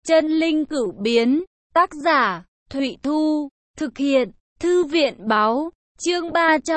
Chân linh cửu biến, tác giả, Thụy Thu, thực hiện, Thư viện báo, chương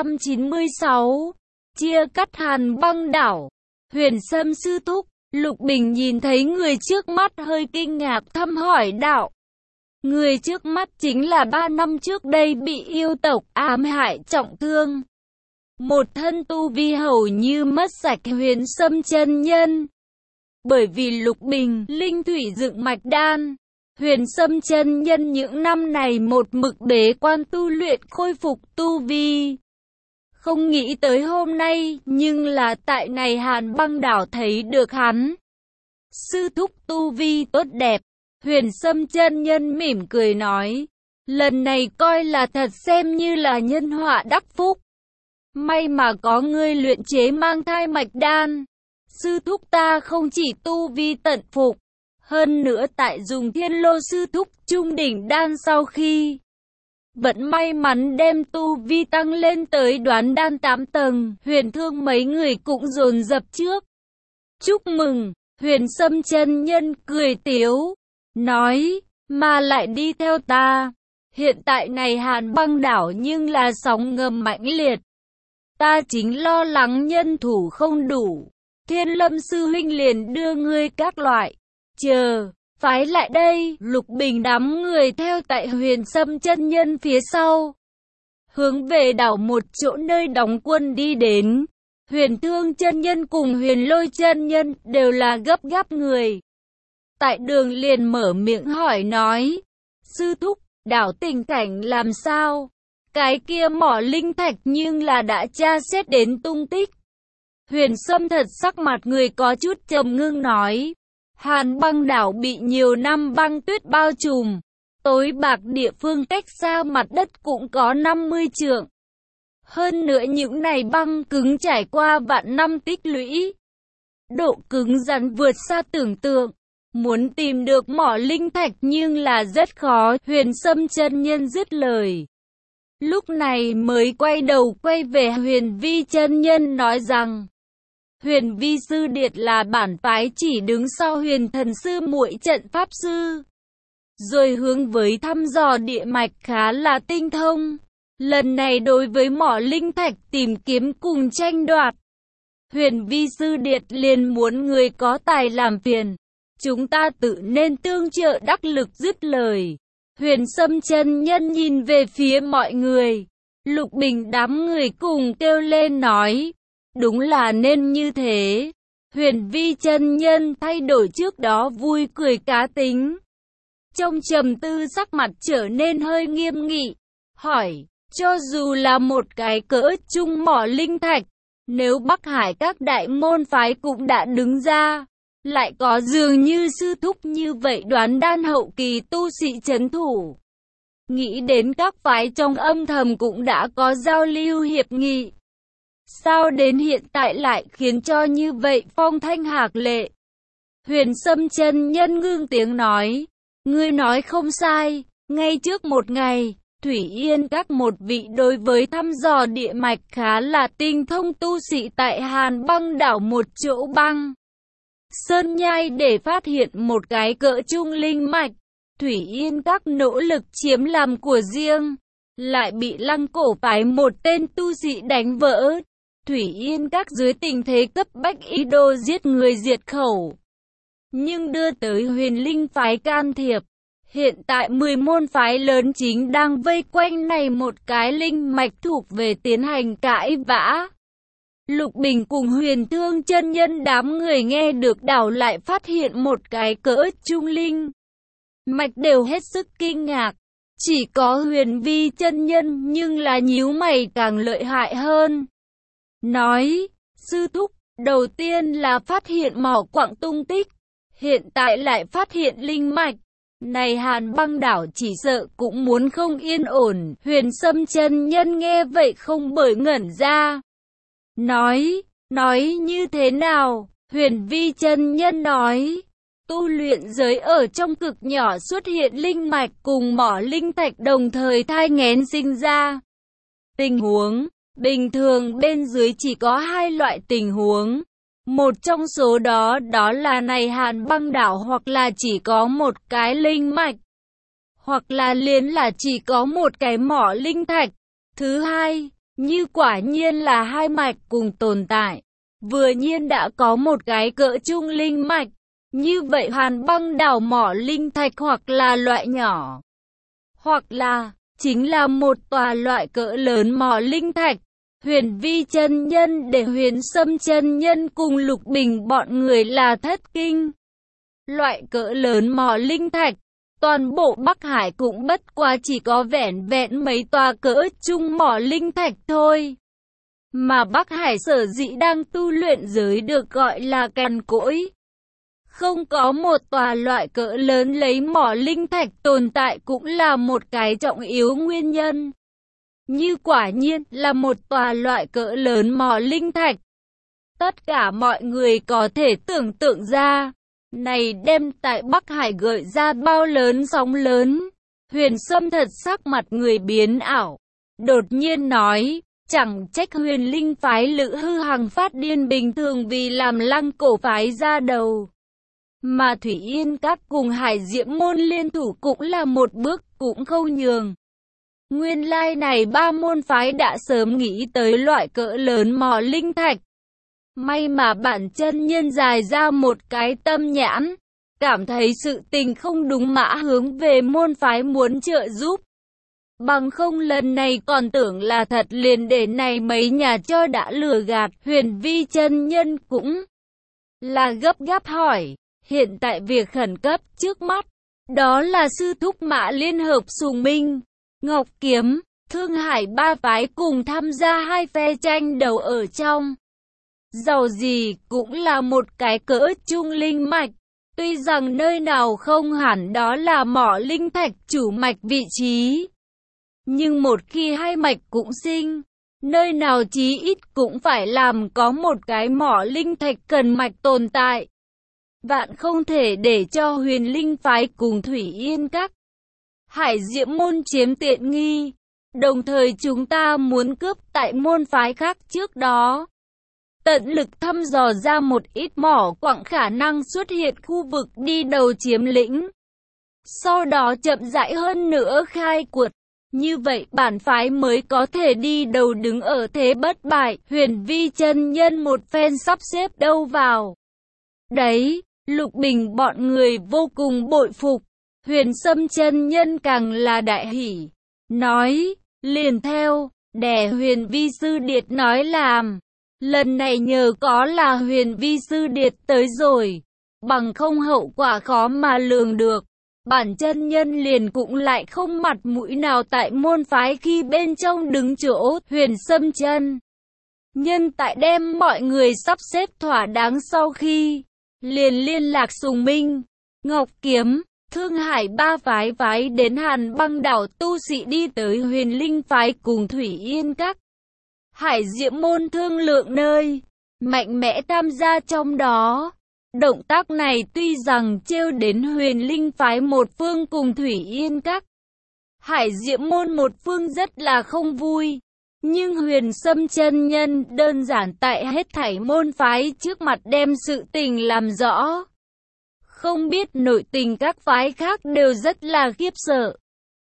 396, chia cắt Hàn Băng đảo. Huyền Sâm sư thúc, Lục Bình nhìn thấy người trước mắt hơi kinh ngạc thăm hỏi đạo. Người trước mắt chính là 3 năm trước đây bị yêu tộc ám hại trọng thương. Một thân tu vi hầu như mất sạch Huyền Sâm chân nhân. Bởi vì Lục Bình linh thủy dựng mạch đan, Huyền Sâm chân nhân những năm này một mực bế quan tu luyện khôi phục tu vi. Không nghĩ tới hôm nay, nhưng là tại này Hàn Băng đảo thấy được hắn. Sư thúc tu vi tốt đẹp, Huyền Sâm chân nhân mỉm cười nói, lần này coi là thật xem như là nhân họa đắc phúc. May mà có ngươi luyện chế mang thai mạch đan. Sư thúc ta không chỉ tu vi tận phục, hơn nữa tại dùng Thiên Lô sư thúc trung đỉnh đan sau khi vẫn may mắn đem tu vi tăng lên tới đoán đan 8 tầng, Huyền Thương mấy người cũng dồn dập trước. Chúc mừng, Huyền Sâm chân nhân cười tiếu, nói, mà lại đi theo ta. Hiện tại này Hàn Băng đảo nhưng là sóng ngầm mãnh liệt. Ta chính lo lắng nhân thủ không đủ. Thiên Lâm sư huynh liền đưa ngươi các loại phái lại đây. Lục Bình đám người theo tại Huyền Sâm chân nhân phía sau, hướng về đảo một chỗ nơi đóng quân đi đến. Huyền Thương chân nhân cùng Huyền Lôi chân nhân đều là gấp gáp người. Tại đường liền mở miệng hỏi nói, sư thúc, đảo tình cảnh làm sao? Cái kia mỏ linh thạch nhưng là đã tra xét đến tung tích. Huyền Sâm thật sắc mặt người có chút trầm ngưng nói, Hàn Băng đảo bị nhiều năm băng tuyết bao trùm, tối bạc địa phương cách xa mặt đất cũng có 50 trượng. Hơn nữa những này băng cứng trải qua vạn năm tích lũy, độ cứng rắn vượt xa tưởng tượng. Muốn tìm được mỏ linh thạch nhưng là rất khó. Huyền Sâm chân nhân dứt lời, lúc này mới quay đầu quay về Huyền Vi chân nhân nói rằng, Huyền Vi sư điệt là bản phái chỉ đứng sau Huyền Thần sư muội trận pháp sư, rồi hướng với thăm dò địa mạch khá là tinh thông. Lần này đối với mỏ linh thạch tìm kiếm cùng tranh đoạt, Huyền Vi sư điệt liền muốn người có tài làm phiền, chúng ta tự nên tương trợ đắc lực. Dứt lời, Huyền Sâm chân nhân nhìn về phía mọi người. Lục Bình đám người cùng kêu lên nói, đúng là nên như thế. Huyền Vi chân nhân thay đổi trước đó vui cười cá tính, trong trầm tư sắc mặt trở nên hơi nghiêm nghị, hỏi, cho dù là một cái cỡ trung mỏ linh thạch, nếu Bắc Hải các đại môn phái cũng đã đứng ra, lại có dường như sư thúc như vậy đoán đan hậu kỳ tu sĩ trấn thủ. Nghĩ đến các phái trong âm thầm cũng đã có giao lưu hiệp nghị, sao đến hiện tại lại khiến cho như vậy phong thanh hạc lệ? Huyền Sâm chân nhân ngưng tiếng nói, ngươi nói không sai, ngay trước một ngày, Thủy Yên các một vị đối với thăm dò địa mạch khá là tinh thông tu sĩ tại Hàn Băng đảo một chỗ băng sơn nhai để phát hiện một cái cỡ trung linh mạch. Thủy Yên các nỗ lực chiếm làm của riêng, lại bị Lăng Cổ phái một tên tu sĩ đánh vỡ. Thủy Yên các dưới tình thế cấp bách ý đồ giết người diệt khẩu, nhưng đưa tới Huyền Linh phái can thiệp. Hiện tại 10 môn phái lớn chính đang vây quanh này một cái linh mạch thuộc về tiến hành cãi vã. Lục Bình cùng Huyền Thương chân nhân đám người nghe được đảo lại phát hiện một cái cỡ trung linh mạch đều hết sức kinh ngạc. Chỉ có Huyền Vi chân nhân nhưng là nhíu mày càng lợi hại hơn, nói, sư thúc, đầu tiên là phát hiện mỏ quặng tung tích, hiện tại lại phát hiện linh mạch. Này Hàn Băng đảo chỉ sợ cũng muốn không yên ổn. Huyền Sâm chân nhân nghe vậy không bởi ngẩn ra, nói như thế nào? Huyền Vi chân nhân nói, tu luyện giới ở trong cực nhỏ xuất hiện linh mạch cùng mỏ linh thạch đồng thời thai nghén sinh ra. Tình huống bình thường bên dưới chỉ có hai loại tình huống, Một trong số đó đó là này Hàn Băng đảo hoặc là chỉ có một cái linh mạch, hoặc là liền là chỉ có một cái mỏ linh thạch. Thứ hai, như quả nhiên là hai mạch cùng tồn tại, vừa nhiên đã có một cái cỡ trung linh mạch, như vậy Hàn Băng đảo mỏ linh thạch hoặc là loại nhỏ, hoặc là chính là một tòa loại cỡ lớn mỏ linh thạch. Huyền Vi chân nhân để Huyền Sâm chân nhân cùng Lục Bình bọn người là thất kinh. Loại cỡ lớn mỏ linh thạch, toàn bộ Bắc Hải cũng bất quá chỉ có vẻn vẹn mấy tòa cỡ trung mỏ linh thạch thôi. Mà Bắc Hải sở dĩ đang tu luyện giới được gọi là cằn cỗi. Không có một tòa loại cỡ lớn lấy mỏ linh thạch tồn tại cũng là một cái trọng yếu nguyên nhân. Như quả nhiên là một tòa loại cỡ lớn mỏ linh thạch. Tất cả mọi người có thể tưởng tượng ra, này đem tại Bắc Hải gợi ra bao lớn sóng lớn. Huyền Sâm thật sắc mặt người biến ảo, đột nhiên nói, chẳng trách Huyền Linh phái Lữ Hư Hằng phát điên bình thường vì làm Lăng Cổ phái ra đầu. Mà Thủy Yên Các cùng Hải Diễm môn liên thủ cũng là một bước cũng không nhường. Nguyên lai này ba môn phái đã sớm nghĩ tới loại cỡ lớn mỏ linh thạch. May mà bản chân nhân dài ra một cái tâm nhãn, cảm thấy sự tình không đúng mã hướng về môn phái muốn trợ giúp. Bằng không lần này còn tưởng là thật liền để này mấy nhà cho đã lừa gạt. Huyền Vi chân nhân cũng là gấp gáp hỏi, hiện tại việc khẩn cấp trước mắt, đó là sư thúc Mã liên hợp Sùng Minh, Ngọc Kiếm, Thương Hải ba phái cùng tham gia hai phe tranh đầu ở trong. Dầu gì cũng là một cái cỡ trung linh mạch, tuy rằng nơi nào không hẳn đó là mỏ linh thạch chủ mạch vị trí. Nhưng một khi hai mạch cũng sinh, nơi nào chí ít cũng phải làm có một cái mỏ linh thạch cần mạch tồn tại. Vạn không thể để cho Huyền Linh phái cùng Thủy Yên Các, Hải Diễm môn chiếm tiện nghi, đồng thời chúng ta muốn cướp tại môn phái khác trước đó. Tận lực thăm dò ra một ít mỏ quặng khả năng xuất hiện khu vực đi đầu chiếm lĩnh. Sau đó chậm rãi hơn nữa khai quật. Như vậy bản phái mới có thể đi đầu đứng ở thế bất bại. Huyền Vi chân nhân một phen sắp xếp đâu vào đấy, Lục Bình bọn người vô cùng bội phục. Huyền Sâm chân nhân càng là đại hỉ, nói, liền theo, đè Huyền Vi sư điệt nói làm. Lần này nhờ có là Huyền Vi sư điệt tới rồi, bằng không hậu quả khó mà lường được. Bản chân nhân liền cũng lại không mặt mũi nào tại môn phái khi bên trong đứng chỗ. Huyền Sâm chân nhân tại đem mọi người sắp xếp thỏa đáng sau khi, liền liên lạc Sùng Minh, Ngọc Kiếm, Thương Hải ba phái đến Hàn Băng đảo tu sĩ đi tới Huyền Linh phái cùng Thủy Yên Các, Hải Diễm môn thương lượng nơi, mạnh mẽ tham gia trong đó. Động tác này tuy rằng trêu đến Huyền Linh phái một phương cùng Thủy Yên Các, Hải Diễm môn một phương rất là không vui. Nhưng Huyền Sâm chân nhân đơn giản tại hết thảy môn phái trước mặt đem sự tình làm rõ. Không biết nội tình các phái khác đều rất là khiếp sợ.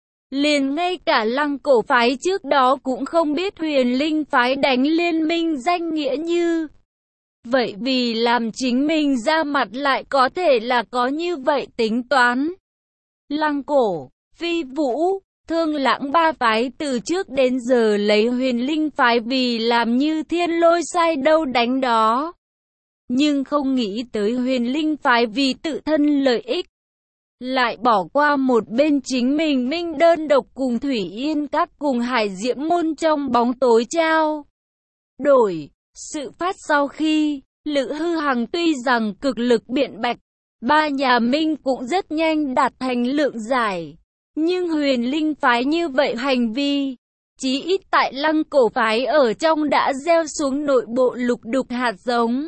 Liền ngay cả Lăng Cổ phái trước đó cũng không biết Huyền Linh phái đánh liên minh danh nghĩa như vậy, vì làm chính mình ra mặt lại có thể là có như vậy tính toán. Lăng Cổ, Phi Vũ, Thương Lãng ba phái từ trước đến giờ lấy Huyền Linh phái vì làm như thiên lôi sai đâu đánh đó. Nhưng không nghĩ tới Huyền Linh phái vì tự thân lợi ích, lại bỏ qua một bên chính mình minh đơn độc cùng Thủy Yên Các cùng Hải Diễm môn trong bóng tối trao đổi. Sự phát sau khi, Lữ Hư Hằng tuy rằng cực lực biện bạch, ba nhà Minh cũng rất nhanh đạt thành lượng giải. Nhưng Huyền Linh phái như vậy hành vi, chí ít tại Lăng Cổ phái ở trong đã gieo xuống nội bộ lục đục hạt giống.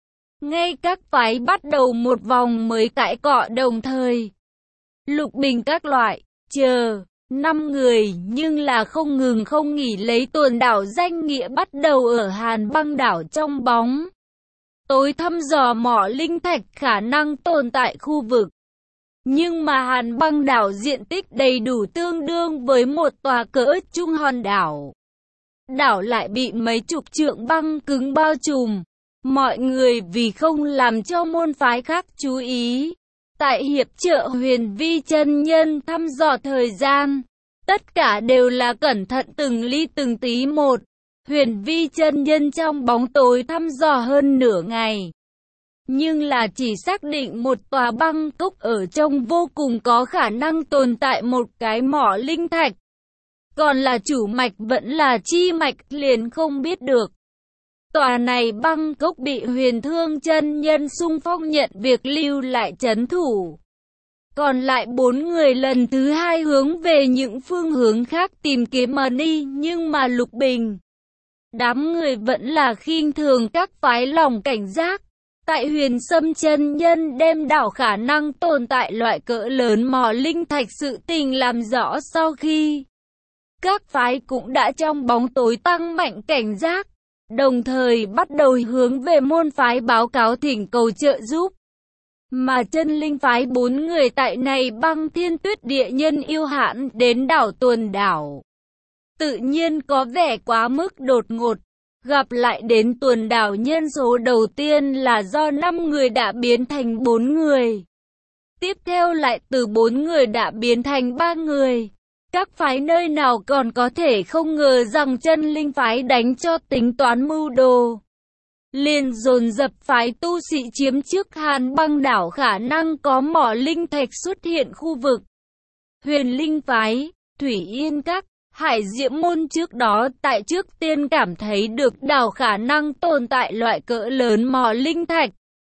Ngay các phái bắt đầu một vòng mới cãi cọ đồng thời. Lục Bình các loại, chờ, 5 người nhưng là không ngừng không nghỉ lấy tuần đảo danh nghĩa bắt đầu ở Hàn Băng đảo trong bóng tối thăm dò mỏ linh thạch khả năng tồn tại khu vực. Nhưng mà Hàn Băng đảo diện tích đầy đủ tương đương với một tòa cỡ trung hòn đảo. Đảo lại bị mấy chục trượng băng cứng bao trùm. Mọi người vì không làm cho môn phái khác chú ý, tại hiệp trợ Huyền Vi chân nhân thăm dò thời gian, tất cả đều là cẩn thận từng ly từng tí một. Huyền Vi chân nhân trong bóng tối thăm dò hơn nửa ngày, nhưng là chỉ xác định một tòa băng cốc ở trong vô cùng có khả năng tồn tại một cái mỏ linh thạch. Còn là chủ mạch vẫn là chi mạch liền không biết được. Tòa này băng cốc bị Huyền Thương chân nhân xung phong nhận việc lưu lại trấn thủ. Còn lại 4 người lần thứ 2 hướng về những phương hướng khác tìm kiếm mà đi, nhưng mà Lục Bình, đám người vẫn là khinh thường các phái lòng cảnh giác. Tại Huyền Sâm chân nhân đem đảo khả năng tồn tại loại cỡ lớn mỏ linh thạch sự tình làm rõ sau khi, các phái cũng đã trong bóng tối tăng mạnh cảnh giác, đồng thời bắt đầu hướng về môn phái báo cáo thỉnh cầu trợ giúp. Mà chân linh phái 4 người tại này Băng Thiên Tuyết địa nhân yêu hãn đến đảo tuần đảo, tự nhiên có vẻ quá mức đột ngột. Gặp lại đến tuần đảo nhân số đầu tiên là do 5 người đã biến thành 4 người. Tiếp theo lại từ 4 người đã biến thành 3 người. Các phái nơi nào còn có thể không ngờ rằng chân linh phái đánh cho tính toán mưu đồ. Liền dồn dập phái tu sĩ chiếm trước Hàn Băng đảo khả năng có mỏ linh thạch xuất hiện khu vực. Huyền Linh phái, Thủy Yên các, Hải Diễm môn trước đó tại trước tiên cảm thấy được đảo khả năng tồn tại loại cỡ lớn mỏ linh thạch.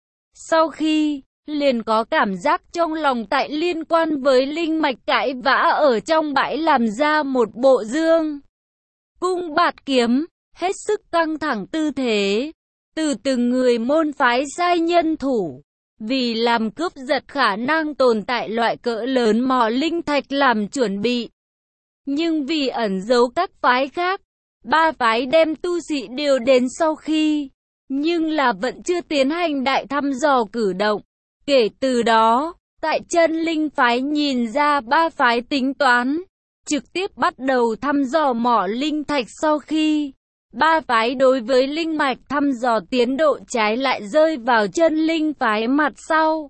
Sau khi, liền có cảm giác trong lòng tại liên quan với linh mạch cãi vã ở trong bãi làm ra một bộ dương cung bạt kiếm, hết sức căng thẳng tư thế. Từ từng người môn phái sai nhân thủ, vì làm cướp giật khả năng tồn tại loại cỡ lớn mỏ linh thạch làm chuẩn bị. Nhưng vì ẩn giấu các phái khác, 3 phái đem tu sĩ điều đến sau khi, nhưng là vẫn chưa tiến hành đại thăm dò cử động. Kể từ đó, tại chân linh phái nhìn ra 3 phái tính toán, trực tiếp bắt đầu thăm dò mỏ linh thạch sau khi, 3 phái đối với linh mạch thăm dò tiến độ trái lại rơi vào chân linh phái mặt sau.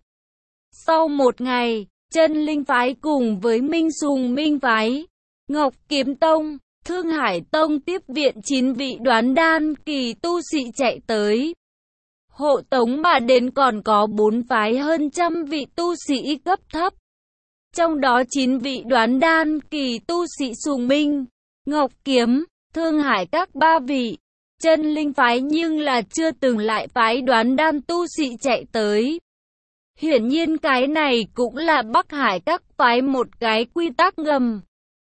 Sau một ngày, chân linh phái cùng với Minh Sùng Minh phái, Ngọc Kiếm Tông, Thương Hải Tông tiếp viện 9 vị đoán đan kỳ tu sĩ chạy tới. Hộ tống mà đến còn có 4 phái hơn trăm vị tu sĩ cấp thấp. Trong đó 9 vị đoán đan kỳ tu sĩ Sùng Minh, Ngọc Kiếm, Thương Hải các 3 vị. Chân linh phái nhưng là chưa từng lại phái đoán đan tu sĩ chạy tới. Hiển nhiên cái này cũng là Bắc Hải các phái một cái quy tắc ngầm.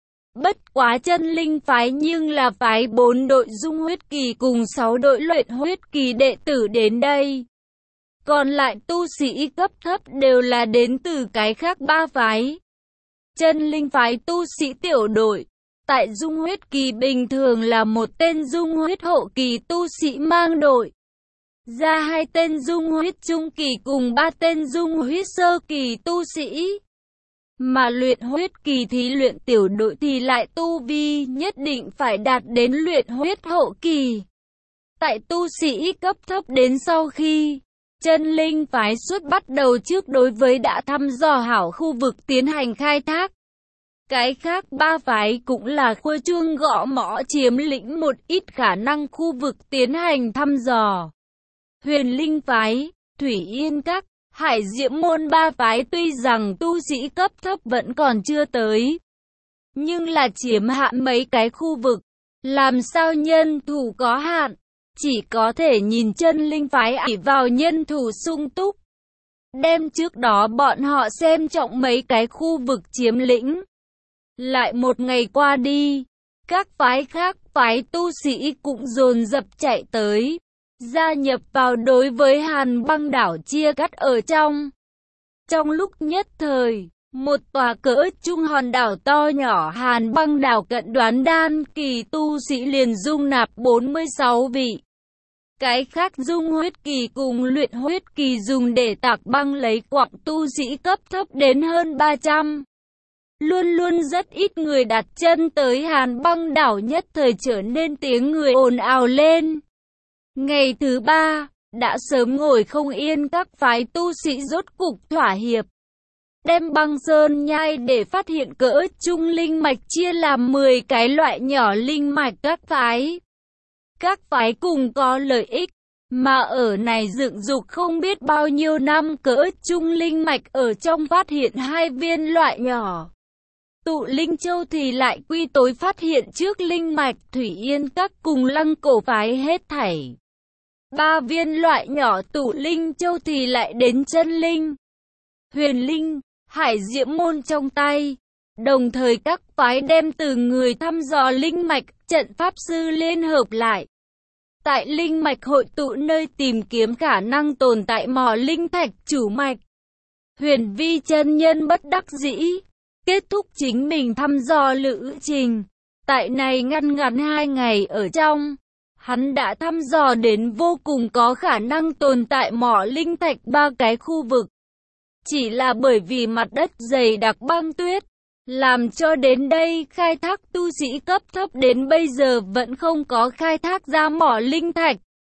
Bất quá chân linh phái nhưng là phái 4 đội dung huyết kỳ cùng 6 đội luyện huyết kỳ đệ tử đến đây. Còn lại tu sĩ cấp thấp đều là đến từ cái khác 3 phái. Chân linh phái tu sĩ tiểu đội, tại dung huyết kỳ bình thường là một tên dung huyết hậu kỳ tu sĩ mang đội. Ra 2 tên dung huyết trung kỳ cùng 3 tên dung huyết sơ kỳ tu sĩ. Mà luyện huyết kỳ thí luyện tiểu đội thì lại tu vi nhất định phải đạt đến luyện huyết hậu kỳ. Tại tu sĩ cấp thấp đến sau khi, chân linh phái xuất bắt đầu trước đối với đã thăm dò hảo khu vực tiến hành khai thác. Cái khác 3 phái cũng là khua chuông gõ mõ chiếm lĩnh một ít khả năng khu vực tiến hành thăm dò. Huyền Linh phái, Thủy Yên các, Hải Diễm môn 3 phái tuy rằng tu sĩ cấp thấp vẫn còn chưa tới, nhưng là chiếm hạn mấy cái khu vực, làm sao nhân thủ có hạn, chỉ có thể nhìn chân linh phái ỷ vào nhân thủ sung túc. Đem trước đó bọn họ xem trọng mấy cái khu vực chiếm lĩnh. Lại một ngày qua đi, các phái khác phái tu sĩ cũng dồn dập chạy tới, gia nhập vào đối với Hàn Băng đảo chia cắt ở trong. Trong lúc nhất thời, một tòa cỡ trung hòn đảo to nhỏ Hàn Băng đảo cận đoán đan kỳ tu sĩ liền dung nạp 46 vị. Cái khác dung huyết kỳ cùng luyện huyết kỳ dùng để tạc băng lấy quặng tu sĩ cấp thấp đến hơn 300. Luôn luôn rất ít người đặt chân tới Hàn Băng đảo, nhất thời trở nên tiếng người ồn ào lên. Ngày thứ ba, đã sớm ngồi không yên, các phái tu sĩ rốt cục thỏa hiệp. Đem băng sơn nhai để phát hiện cỡ trung linh mạch chia làm 10 cái loại nhỏ linh mạch các phái. Các phái cùng có lợi ích, mà ở này dựng dục không biết bao nhiêu năm, cỡ trung linh mạch ở trong phát hiện 2 viên loại nhỏ. Tụ Linh Châu thì lại quy tối phát hiện trước linh mạch Thủy Yên Các cùng Lăng Cổ phái hết thảy 3 viên loại nhỏ Tụ Linh Châu thì lại đến chân linh, huyền linh, hải diễm môn trong tay. Đồng thời các phái đem từ người thăm dò linh mạch, trận pháp sư liên hợp lại. Tại linh mạch hội tụ nơi tìm kiếm khả năng tồn tại mỏ linh thạch chủ mạch. Huyền Vi chân nhân bất đắc dĩ kết thúc chính mình thăm dò lữ trình. Tại này ngăn ngắn 2 ngày ở trong, hắn đã thăm dò đến vô cùng có khả năng tồn tại mỏ linh thạch 3 cái khu vực. Chỉ là bởi vì mặt đất dày đặc băng tuyết, làm cho đến đây khai thác tu sĩ cấp thấp đến bây giờ vẫn không có khai thác ra mỏ linh thạch.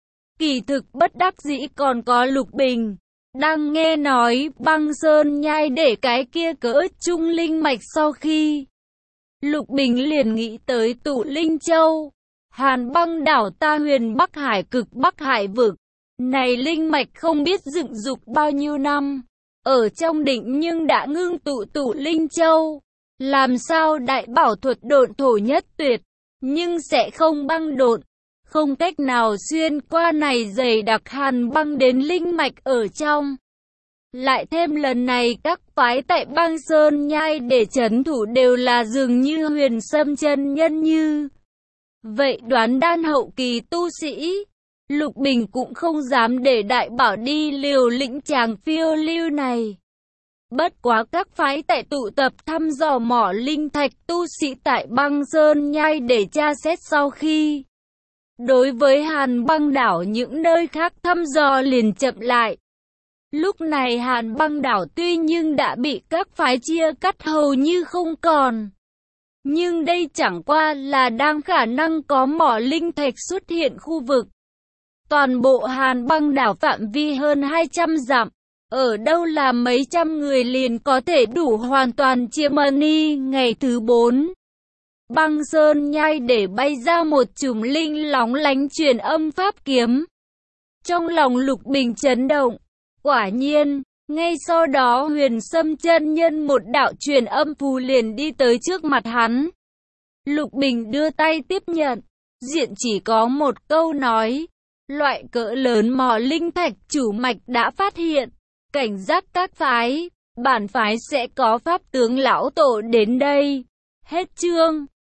Kỳ thực bất đắc dĩ còn có Lục Bình. Đang nghe nói băng sơn nhai để cái kia cỡ trung linh mạch, sau khi Lục Bình liền nghĩ tới Tụ Linh Châu, Hàn Băng đảo ta huyền Bắc Hải cực Bắc Hải vực. Này linh mạch không biết dựng dục bao nhiêu năm, ở trong định nhưng đã ngưng tụ Tụ Linh Châu. Làm sao đại bảo thuật độn thổ nhất tuyệt, nhưng sẽ không băng độn, không cách nào xuyên qua này dày đặc hàn băng đến linh mạch ở trong. Lại thêm lần này các phái tại băng sơn nhai để trấn thủ đều là dường như Huyền Sâm chân nhân như vậy đoán đan hậu kỳ tu sĩ. Lục Bình cũng không dám để đại bảo đi liều lĩnh chàng phiêu lưu này. Bất quá các phái tại tụ tập thăm dò mỏ linh thạch tu sĩ tại băng sơn nhai để tra xét, sau khi đối với Hàn Băng đảo những nơi khác thăm dò liền chậm lại. Lúc này Hàn Băng đảo tuy nhưng đã bị các phái chia cắt hầu như không còn, nhưng đây chẳng qua là đang khả năng có mỏ linh thạch xuất hiện khu vực. Toàn bộ Hàn Băng đảo phạm vi hơn 200 dặm, ở đâu là mấy trăm người liền có thể đủ hoàn toàn chiếm money. Ngày thứ 4, băng sơn nhai để bay ra một chùm linh lóng lánh truyền âm pháp kiếm. Trong lòng Lục Bình chấn động, quả nhiên, ngay sau đó Huyền Sâm chân nhân một đạo truyền âm phù liền đi tới trước mặt hắn. Lục Bình đưa tay tiếp nhận, diện chỉ có một câu nói, loại cỡ lớn mỏ linh thạch chủ mạch đã phát hiện, cảnh giác các phái, bản phái sẽ có pháp tướng lão tổ đến đây. Hết chương.